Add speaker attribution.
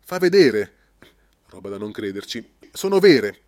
Speaker 1: Fa vedere. Roba da non crederci. Sono vere.